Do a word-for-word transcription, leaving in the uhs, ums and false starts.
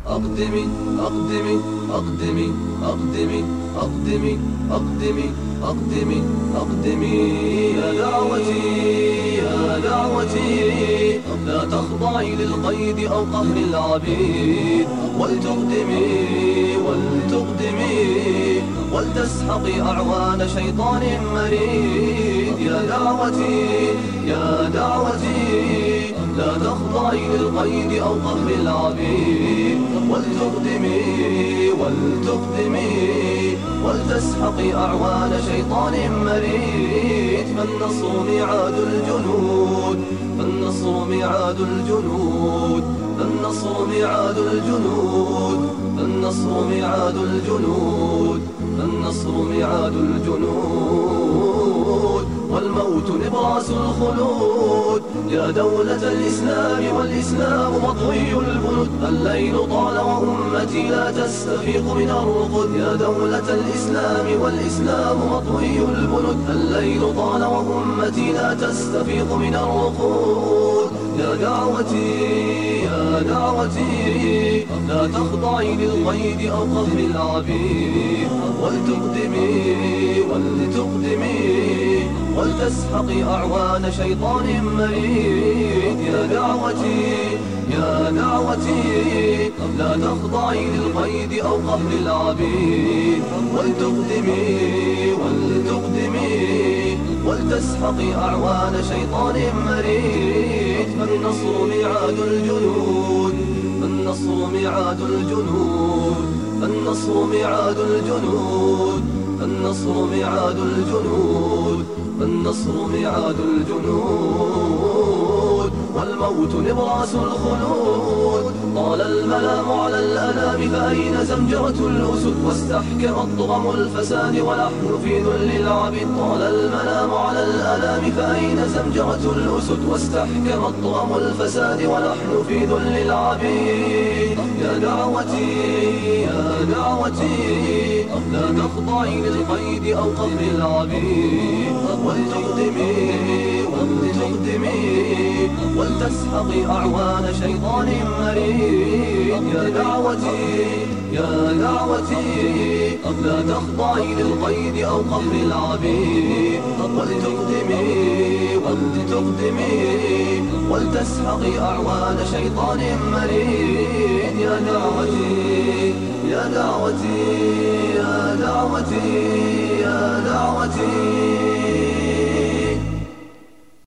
أقدمي أقدمي أقدمي أقدمي أقدمي أقدمي أقدمي أقدمي يا دعوتي يا دعوتي لا تخضعي للقيد أو قهر العبيد ولتقدمي ولتقدمي ولتسحقي أعوان شيطان مريد يا دعوتي يا دعوتي لا تخضعي للقيد أو قهر العبيد ولتقدمي ولتقدمي ولتسحقي أعوان شيطان مريد فالنصر ميعاد الجنود فالنصر ميعاد الجنود فالنصر ميعاد الجنود فالنصر ميعاد الجنود فالنصر ميعاد الجنود والموت نبراس الخلود يا دولة الإسلام والإسلام مطوي البنود الليل طال وأمتي لا تستفيق من الرقد يا دولة الإسلام والإسلام مطوي البنود الليل طال وأمتي لا تستفيق من الرقود يا دعوتي يا دعوتي لا تخضعي للقيد أو قهر العبيد ولتقدمي ولتقدمي ولتسحقي أعوان شيطان مريد يا دعوتي يا دعوتي لا تخضعي للقيد أو قهر العبيد ولتقدمي ولتقدمي ولتسحقي أعوان شيطان مريد فالنصر ميعاد الجنود فالنصر ميعاد الجنود فالنصر ميعاد الجنود فالنصر ميعاد الجنود فالنصر ميعاد الجنود والموت نبراس الخلود طال الملام على الأنام فأين زمجرة الأسد واستحكمت ضغم الفساد ونحن في ذل العبيد طال الملام على الأنام فأين زمجرة الأسد واستحكمت ضغم الفساد ونحن في ذل العبيد يا دعوتي يا دعوتي لا تخضعي للقيد أو قهر العبيد ولتقدمي ولتقدمي ولتسحقي أعوان شيطان مريد يا دعوتي يا دعوتي لا تخضعي للقيد أو قهر العبيد ولتقدمي ولتقدمي ولتسحقي أعوان شيطان مريد يا دعوتي يا دعوتي يا دعوتي يا دعوتي